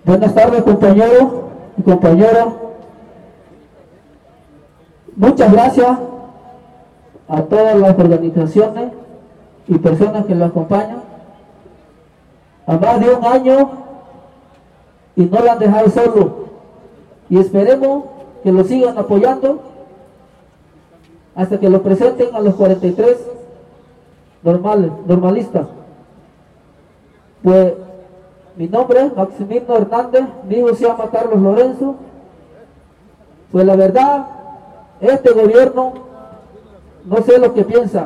Buenas tardes, compañeros y compañeras. Muchas gracias a todas las organizaciones y personas que lo acompañan. A más de un año y no lo han dejado solo. Y esperemos que lo sigan apoyando hasta que lo presenten a los 43 normalistas. Pues mi nombre es Maximino Hernández, mi hijo se llama Carlos Lorenzo. Pues la verdad, este gobierno, no sé lo que piensa.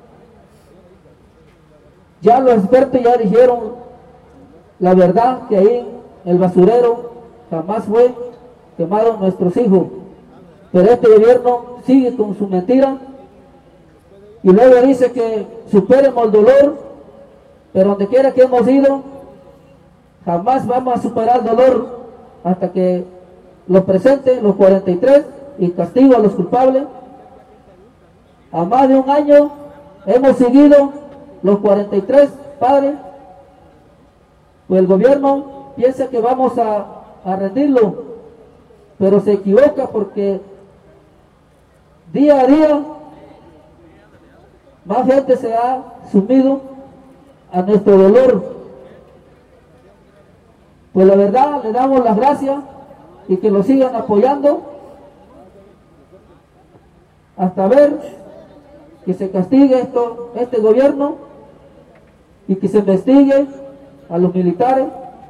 Ya los expertos ya dijeron la verdad, que ahí en el basurero jamás fue quemaron nuestros hijos. Pero este gobierno sigue con su mentira y luego dice que superemos el dolor, pero donde quiera que hemos ido, jamás vamos a superar el dolor hasta que lo presenten los 43 y castigo a los culpables. A más de un año hemos seguido los 43 padres, pues el gobierno piensa que vamos a rendirlo, pero se equivoca porque día a día más gente se ha sumido a nuestro dolor. Pues la verdad le damos las gracias y que lo sigan apoyando hasta ver que se castigue este gobierno y que se investigue a los militares.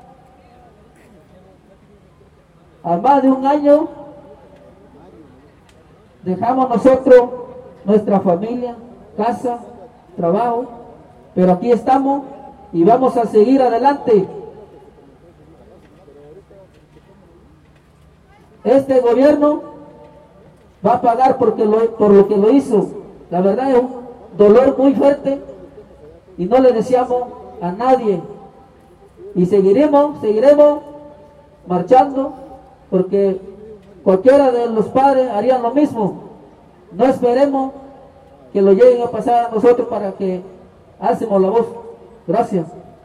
A más de un año dejamos nosotros nuestra familia, casa, trabajo, pero aquí estamos y vamos a seguir adelante. Este gobierno va a pagar por lo que lo hizo. La verdad es un dolor muy fuerte y no le deseamos a nadie. Y seguiremos marchando porque cualquiera de los padres harían lo mismo. No esperemos que lo lleguen a pasar a nosotros para que alcemos la voz. Gracias.